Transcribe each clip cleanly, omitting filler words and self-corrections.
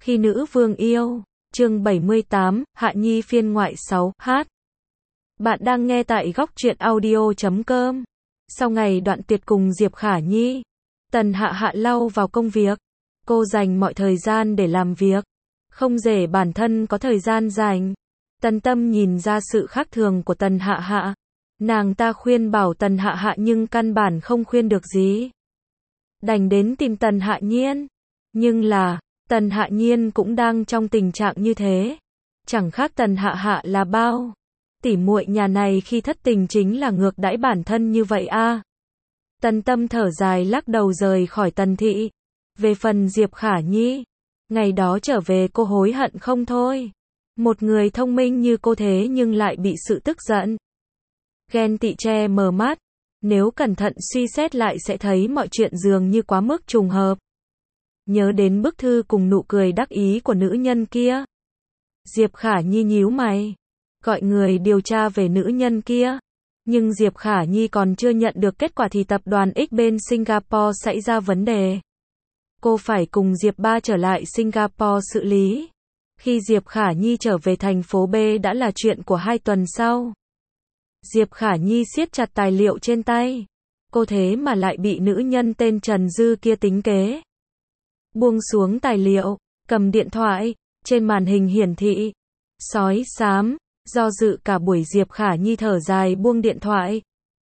Khi nữ vương yêu, chương 78, Hạ Nhi phiên ngoại 6h. Bạn đang nghe tại góc truyện audio.com. Sau ngày đoạn tuyệt cùng Diệp Khả Nhi, Tần Hạ Hạ lao vào công việc. Cô dành mọi thời gian để làm việc, không để bản thân có thời gian dành. Tần Tâm nhìn ra sự khác thường của Tần Hạ Hạ. Nàng ta khuyên bảo Tần Hạ Hạ nhưng căn bản không khuyên được gì. Đành đến tìm Tần Hạ Nhiên. Nhưng là, Tần Hạ Nhiên cũng đang trong tình trạng như thế. Chẳng khác Tần Hạ Hạ là bao. Tỉ muội nhà này khi thất tình chính là ngược đãi bản thân như vậy a. Tần Tâm thở dài lắc đầu rời khỏi Tần thị. Về phần Diệp Khả Nhi, ngày đó trở về cô hối hận không thôi. Một người thông minh như cô thế nhưng lại bị sự tức giận, ghen tị che mờ mắt. Nếu cẩn thận suy xét lại sẽ thấy mọi chuyện dường như quá mức trùng hợp. Nhớ đến bức thư cùng nụ cười đắc ý của nữ nhân kia, Diệp Khả Nhi nhíu mày, gọi người điều tra về nữ nhân kia. Nhưng Diệp Khả Nhi còn chưa nhận được kết quả thì tập đoàn X bên Singapore xảy ra vấn đề. Cô phải cùng Diệp Ba trở lại Singapore xử lý. Khi Diệp Khả Nhi trở về thành phố B đã là chuyện của 2 tuần sau. Diệp Khả Nhi siết chặt tài liệu trên tay. Cô thế mà lại bị nữ nhân tên Trần Dư kia tính kế. Buông xuống tài liệu, cầm điện thoại, trên màn hình hiển thị sói xám. Do dự cả buổi Diệp Khả Nhi thở dài buông điện thoại.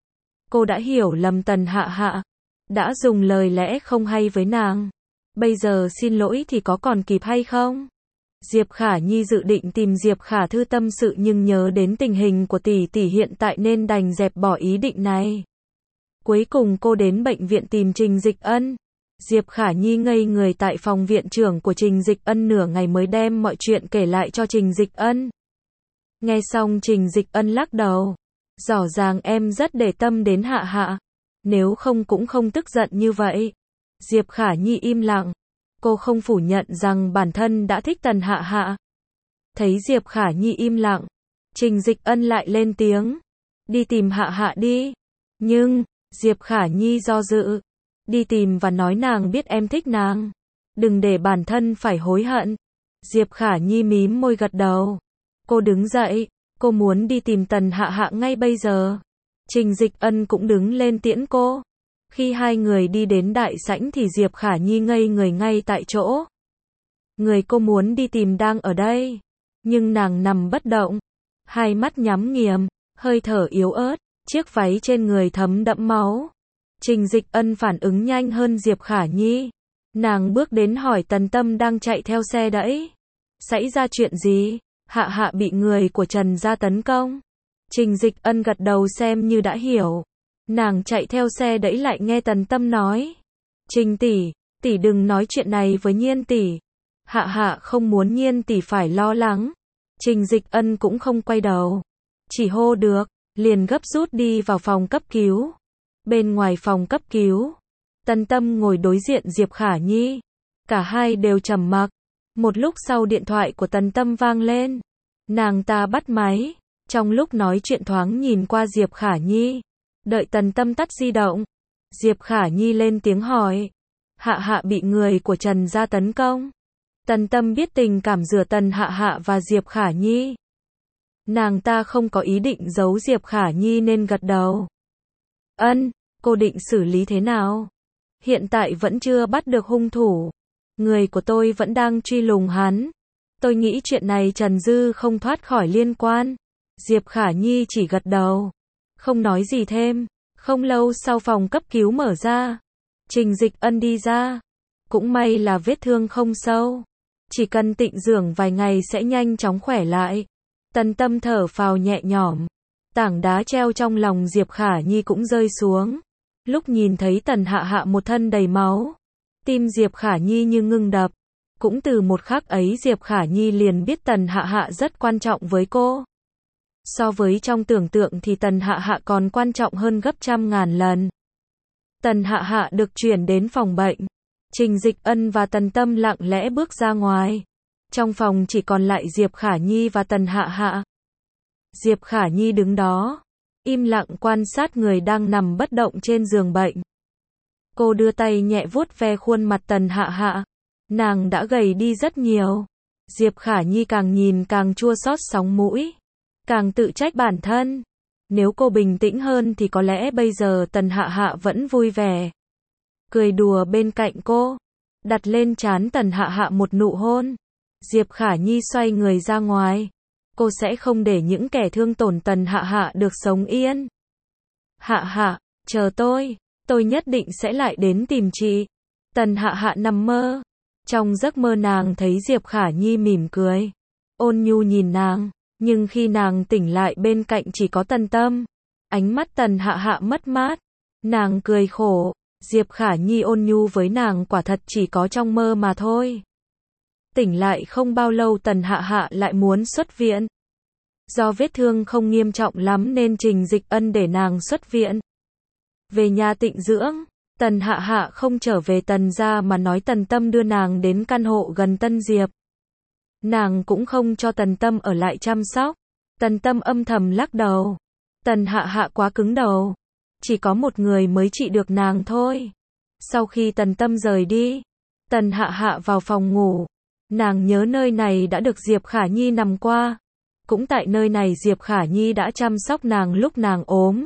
Cô đã hiểu lầm Tần Hạ Hạ, đã dùng lời lẽ không hay với nàng. Bây giờ xin lỗi thì có còn kịp hay không? Diệp Khả Nhi dự định tìm Diệp Khả Thư tâm sự nhưng nhớ đến tình hình của tỷ tỷ hiện tại nên đành dẹp bỏ ý định này. Cuối cùng cô đến bệnh viện tìm Trình Dịch Ân. Diệp Khả Nhi ngây người tại phòng viện trưởng của Trình Dịch Ân nửa ngày mới đem mọi chuyện kể lại cho Trình Dịch Ân. Nghe xong Trình Dịch Ân lắc đầu. Rõ ràng em rất để tâm đến Hạ Hạ. Nếu không cũng không tức giận như vậy. Diệp Khả Nhi im lặng. Cô không phủ nhận rằng bản thân đã thích Tần Hạ Hạ. Thấy Diệp Khả Nhi im lặng, Trình Dịch Ân lại lên tiếng. Đi tìm Hạ Hạ đi. Nhưng, Diệp Khả Nhi do dự. Đi tìm và nói nàng biết em thích nàng. Đừng để bản thân phải hối hận. Diệp Khả Nhi mím môi gật đầu. Cô đứng dậy, cô muốn đi tìm Tần Hạ Hạ ngay bây giờ. Trình Dịch Ân cũng đứng lên tiễn cô. Khi hai người đi đến đại sảnh thì Diệp Khả Nhi ngây người ngay tại chỗ. Người cô muốn đi tìm đang ở đây. Nhưng nàng nằm bất động. Hai mắt nhắm nghiền, hơi thở yếu ớt, chiếc váy trên người thấm đẫm máu. Trình Dịch Ân phản ứng nhanh hơn Diệp Khả Nhi. Nàng bước đến hỏi Tần Tâm đang chạy theo xe đẩy. Xảy ra chuyện gì? Hạ Hạ bị người của Trần gia tấn công. Trình Dịch Ân gật đầu xem như đã hiểu. Nàng chạy theo xe đẩy lại nghe Tần Tâm nói. Trình tỷ, tỷ đừng nói chuyện này với Nhiên tỷ. Hạ Hạ không muốn Nhiên tỷ phải lo lắng. Trình Dịch Ân cũng không quay đầu. Chỉ hô được, liền gấp rút đi vào phòng cấp cứu. Bên ngoài phòng cấp cứu, Tần Tâm ngồi đối diện Diệp Khả Nhi. Cả hai đều trầm mặc. Một lúc sau điện thoại của Tần Tâm vang lên. Nàng ta bắt máy. Trong lúc nói chuyện thoáng nhìn qua Diệp Khả Nhi. Đợi Tần Tâm tắt di động, Diệp Khả Nhi lên tiếng hỏi. Hạ Hạ bị người của Trần gia tấn công. Tần Tâm biết tình cảm giữa Tần Hạ Hạ và Diệp Khả Nhi. Nàng ta không có ý định giấu Diệp Khả Nhi nên gật đầu. Ân, cô định xử lý thế nào? Hiện tại vẫn chưa bắt được hung thủ. Người của tôi vẫn đang truy lùng hắn. Tôi nghĩ chuyện này Trần Dư không thoát khỏi liên quan. Diệp Khả Nhi chỉ gật đầu, không nói gì thêm. Không lâu sau phòng cấp cứu mở ra. Trình Dịch Ân đi ra. Cũng may là vết thương không sâu. Chỉ cần tịnh dưỡng vài ngày sẽ nhanh chóng khỏe lại. Tần Tâm thở phào nhẹ nhõm. Tảng đá treo trong lòng Diệp Khả Nhi cũng rơi xuống. Lúc nhìn thấy Tần Hạ Hạ một thân đầy máu, tim Diệp Khả Nhi như ngưng đập. Cũng từ một khắc ấy Diệp Khả Nhi liền biết Tần Hạ Hạ rất quan trọng với cô. So với trong tưởng tượng thì Tần Hạ Hạ còn quan trọng hơn gấp trăm ngàn lần. Tần Hạ Hạ được chuyển đến phòng bệnh. Trình Dịch Ân và Tần Tâm lặng lẽ bước ra ngoài. Trong phòng chỉ còn lại Diệp Khả Nhi và Tần Hạ Hạ. Diệp Khả Nhi đứng đó, im lặng quan sát người đang nằm bất động trên giường bệnh. Cô đưa tay nhẹ vuốt ve khuôn mặt Tần Hạ Hạ. Nàng đã gầy đi rất nhiều. Diệp Khả Nhi càng nhìn càng chua xót sóng mũi, càng tự trách bản thân. Nếu cô bình tĩnh hơn thì có lẽ bây giờ Tần Hạ Hạ vẫn vui vẻ, cười đùa bên cạnh cô, đặt lên trán Tần Hạ Hạ một nụ hôn. Diệp Khả Nhi xoay người ra ngoài. Cô sẽ không để những kẻ thương tổn Tần Hạ Hạ được sống yên. Hạ Hạ, chờ tôi nhất định sẽ lại đến tìm chị. Tần Hạ Hạ nằm mơ. Trong giấc mơ nàng thấy Diệp Khả Nhi mỉm cười, ôn nhu nhìn nàng, nhưng khi nàng tỉnh lại bên cạnh chỉ có Tần Tâm. Ánh mắt Tần Hạ Hạ mất mát, nàng cười khổ. Diệp Khả Nhi ôn nhu với nàng quả thật chỉ có trong mơ mà thôi. Tỉnh lại không bao lâu Tần Hạ Hạ lại muốn xuất viện. Do vết thương không nghiêm trọng lắm nên Trình Dịch Ân để nàng xuất viện. Về nhà tịnh dưỡng, Tần Hạ Hạ không trở về Tần gia mà nói Tần Tâm đưa nàng đến căn hộ gần Tân Diệp. Nàng cũng không cho Tần Tâm ở lại chăm sóc. Tần Tâm âm thầm lắc đầu. Tần Hạ Hạ quá cứng đầu. Chỉ có một người mới trị được nàng thôi. Sau khi Tần Tâm rời đi, Tần Hạ Hạ vào phòng ngủ. Nàng nhớ nơi này đã được Diệp Khả Nhi nằm qua. Cũng tại nơi này Diệp Khả Nhi đã chăm sóc nàng lúc nàng ốm.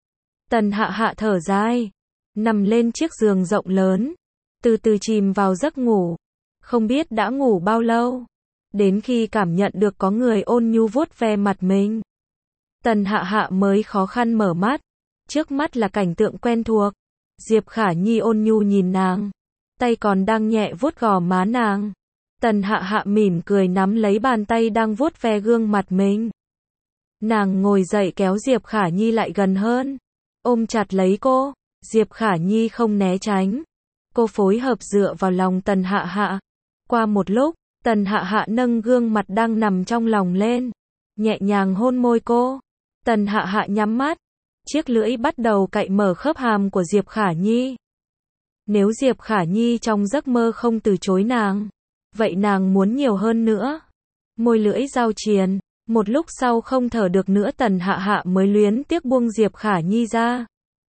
Tần Hạ Hạ thở dài, nằm lên chiếc giường rộng lớn, từ từ chìm vào giấc ngủ. Không biết đã ngủ bao lâu, đến khi cảm nhận được có người ôn nhu vuốt ve mặt mình, Tần Hạ Hạ mới khó khăn mở mắt. Trước mắt là cảnh tượng quen thuộc. Diệp Khả Nhi ôn nhu nhìn nàng, tay còn đang nhẹ vuốt gò má nàng. Tần Hạ Hạ mỉm cười nắm lấy bàn tay đang vuốt ve gương mặt mình. Nàng ngồi dậy kéo Diệp Khả Nhi lại gần hơn, ôm chặt lấy cô. Diệp Khả Nhi không né tránh. Cô phối hợp dựa vào lòng Tần Hạ Hạ. Qua một lúc, Tần Hạ Hạ nâng gương mặt đang nằm trong lòng lên, nhẹ nhàng hôn môi cô. Tần Hạ Hạ nhắm mắt, chiếc lưỡi bắt đầu cạy mở khớp hàm của Diệp Khả Nhi. Nếu Diệp Khả Nhi trong giấc mơ không từ chối nàng, vậy nàng muốn nhiều hơn nữa. Môi lưỡi giao triền, một lúc sau không thở được nữa Tần Hạ Hạ mới luyến tiếc buông Diệp Khả Nhi ra.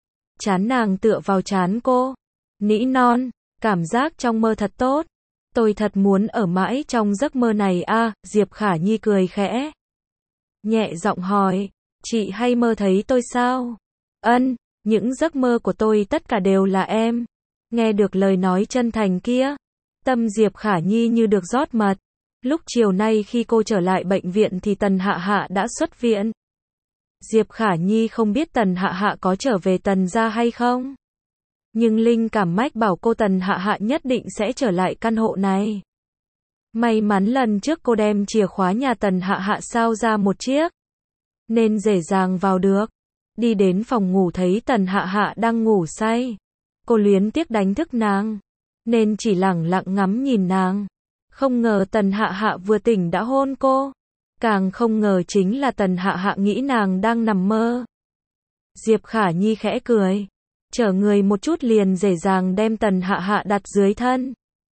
Trán nàng tựa vào trán cô, nỉ non, cảm giác trong mơ thật tốt. Tôi thật muốn ở mãi trong giấc mơ này a. Diệp Khả Nhi cười khẽ, nhẹ giọng hỏi, chị hay mơ thấy tôi sao? Ân, những giấc mơ của tôi tất cả đều là em. Nghe được lời nói chân thành kia, tâm Diệp Khả Nhi như được rót mật. Lúc chiều nay khi cô trở lại bệnh viện thì Tần Hạ Hạ đã xuất viện. Diệp Khả Nhi không biết Tần Hạ Hạ có trở về Tần gia hay không. Nhưng linh cảm mách bảo cô Tần Hạ Hạ nhất định sẽ trở lại căn hộ này. May mắn lần trước cô đem chìa khóa nhà Tần Hạ Hạ sao ra một chiếc, nên dễ dàng vào được. Đi đến phòng ngủ thấy Tần Hạ Hạ đang ngủ say. Cô luyến tiếc đánh thức nàng, nên chỉ lẳng lặng ngắm nhìn nàng. Không ngờ Tần Hạ Hạ vừa tỉnh đã hôn cô. Càng không ngờ chính là Tần Hạ Hạ nghĩ nàng đang nằm mơ. Diệp Khả Nhi khẽ cười, trở người một chút liền dễ dàng đem Tần Hạ Hạ đặt dưới thân.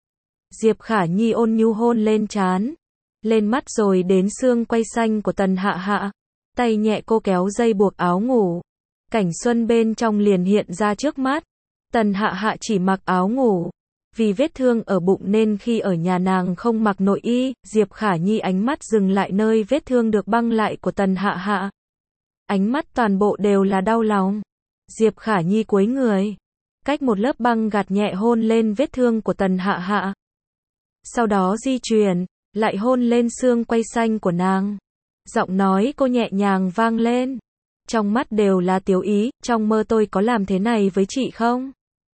Diệp Khả Nhi ôn nhu hôn lên trán, lên mắt rồi đến xương quai xanh của Tần Hạ Hạ. Tay nhẹ cô kéo dây buộc áo ngủ. Cảnh xuân bên trong liền hiện ra trước mắt. Tần Hạ Hạ chỉ mặc áo ngủ. Vì vết thương ở bụng nên khi ở nhà nàng không mặc nội y. Diệp Khả Nhi ánh mắt dừng lại nơi vết thương được băng lại của Tần Hạ Hạ. Ánh mắt toàn bộ đều là đau lòng. Diệp Khả Nhi cúi người, cách một lớp băng gạt nhẹ hôn lên vết thương của Tần Hạ Hạ. Sau đó di chuyển, lại hôn lên xương quai xanh của nàng. Giọng nói cô nhẹ nhàng vang lên. Trong mắt đều là tiếu ý, trong mơ tôi có làm thế này với chị không?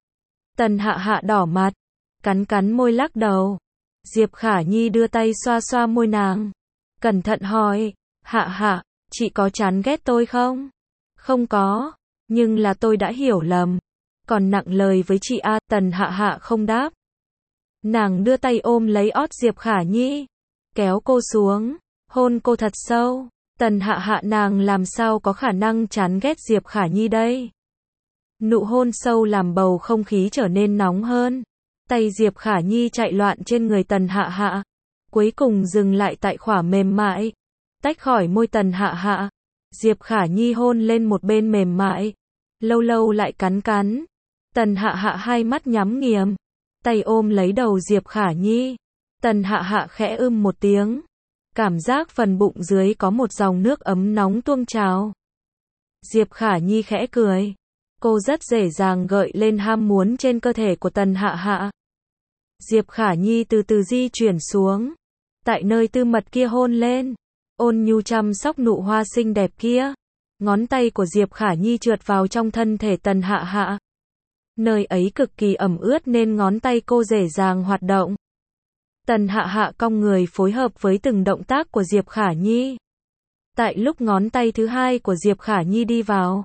Tần Hạ Hạ đỏ mặt, cắn cắn môi lắc đầu. Diệp Khả Nhi đưa tay xoa xoa môi nàng, cẩn thận hỏi, Hạ Hạ, chị có chán ghét tôi không? Không có, nhưng là tôi đã hiểu lầm. Còn nặng lời với chị a. Tần Hạ Hạ không đáp. Nàng đưa tay ôm lấy ót Diệp Khả Nhi, kéo cô xuống, hôn cô thật sâu. Tần Hạ Hạ nàng làm sao có khả năng chán ghét Diệp Khả Nhi đây? Nụ hôn sâu làm bầu không khí trở nên nóng hơn. Tay Diệp Khả Nhi chạy loạn trên người Tần Hạ Hạ, cuối cùng dừng lại tại khỏa mềm mại, tách khỏi môi Tần Hạ Hạ. Diệp Khả Nhi hôn lên một bên mềm mại, lâu lâu lại cắn cắn. Tần Hạ Hạ hai mắt nhắm nghiền, tay ôm lấy đầu Diệp Khả Nhi. Tần Hạ Hạ khẽ một tiếng. Cảm giác phần bụng dưới có một dòng nước ấm nóng tuôn trào. Diệp Khả Nhi khẽ cười. Cô rất dễ dàng gợi lên ham muốn trên cơ thể của Tần Hạ Hạ. Diệp Khả Nhi từ từ di chuyển xuống. Tại nơi tư mật kia hôn lên. Ôn nhu chăm sóc nụ hoa xinh đẹp kia. Ngón tay của Diệp Khả Nhi trượt vào trong thân thể Tần Hạ Hạ. Nơi ấy cực kỳ ẩm ướt nên ngón tay cô dễ dàng hoạt động. Tần Hạ Hạ cong người phối hợp với từng động tác của Diệp Khả Nhi. Tại lúc ngón tay thứ hai của Diệp Khả Nhi đi vào,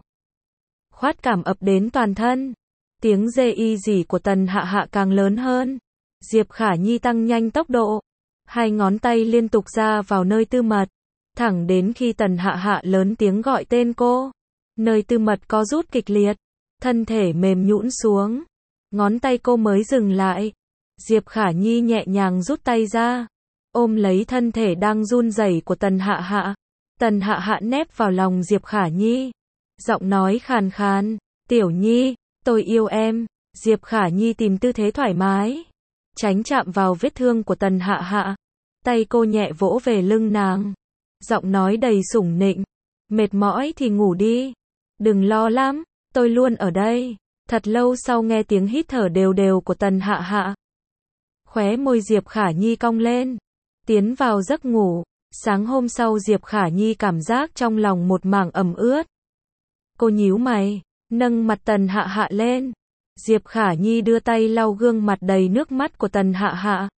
khoát cảm ập đến toàn thân. Tiếng rê y rỉ của Tần Hạ Hạ càng lớn hơn. Diệp Khả Nhi tăng nhanh tốc độ. Hai ngón tay liên tục ra vào nơi tư mật. Thẳng đến khi Tần Hạ Hạ lớn tiếng gọi tên cô. Nơi tư mật có rút kịch liệt. Thân thể mềm nhũn xuống. Ngón tay cô mới dừng lại. Diệp Khả Nhi nhẹ nhàng rút tay ra. Ôm lấy thân thể đang run rẩy của Tần Hạ Hạ. Tần Hạ Hạ nép vào lòng Diệp Khả Nhi. Giọng nói khàn khàn. Tiểu Nhi, tôi yêu em. Diệp Khả Nhi tìm tư thế thoải mái. Tránh chạm vào vết thương của Tần Hạ Hạ. Tay cô nhẹ vỗ về lưng nàng. Giọng nói đầy sủng nịnh. Mệt mỏi thì ngủ đi. Đừng lo lắm, tôi luôn ở đây. Thật lâu sau nghe tiếng hít thở đều đều của Tần Hạ Hạ. Khóe môi Diệp Khả Nhi cong lên. Tiến vào giấc ngủ. Sáng hôm sau Diệp Khả Nhi cảm giác trong lòng một mảng ẩm ướt. Cô nhíu mày, nâng mặt Tần Hạ Hạ lên. Diệp Khả Nhi đưa tay lau gương mặt đầy nước mắt của Tần Hạ Hạ.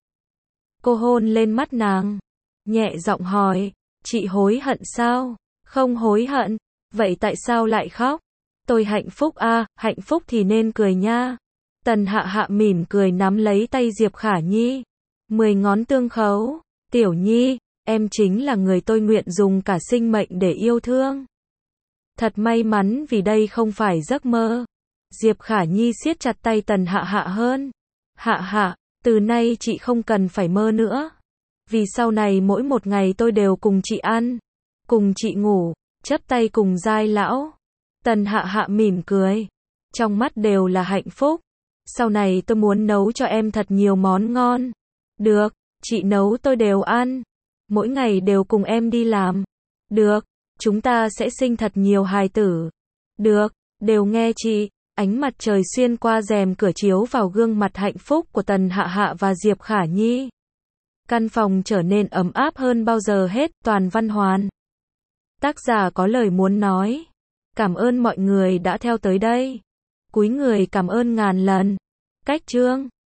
Cô hôn lên mắt nàng. Nhẹ giọng hỏi, chị hối hận sao? Không hối hận. Vậy tại sao lại khóc? Tôi hạnh phúc à, hạnh phúc thì nên cười nha. Tần Hạ Hạ mỉm cười nắm lấy tay Diệp Khả Nhi. 10 ngón tương khấu. Tiểu Nhi, em chính là người tôi nguyện dùng cả sinh mệnh để yêu thương. Thật may mắn vì đây không phải giấc mơ. Diệp Khả Nhi siết chặt tay Tần Hạ Hạ hơn. Hạ Hạ, từ nay chị không cần phải mơ nữa. Vì sau này mỗi một ngày tôi đều cùng chị ăn, cùng chị ngủ, chấp tay cùng giai lão. Tần Hạ Hạ mỉm cười. Trong mắt đều là hạnh phúc. Sau này tôi muốn nấu cho em thật nhiều món ngon. Được, chị nấu tôi đều ăn. Mỗi ngày đều cùng em đi làm. Được, chúng ta sẽ sinh thật nhiều hài tử. Được, đều nghe chị. Ánh mặt trời xuyên qua rèm cửa chiếu vào gương mặt hạnh phúc của Tần Hạ Hạ và Diệp Khả Nhi. Căn phòng trở nên ấm áp hơn bao giờ hết. Toàn văn hoàn. Tác giả có lời muốn nói. Cảm ơn mọi người đã theo tới đây. Cúi người cảm ơn ngàn lần. Cách chương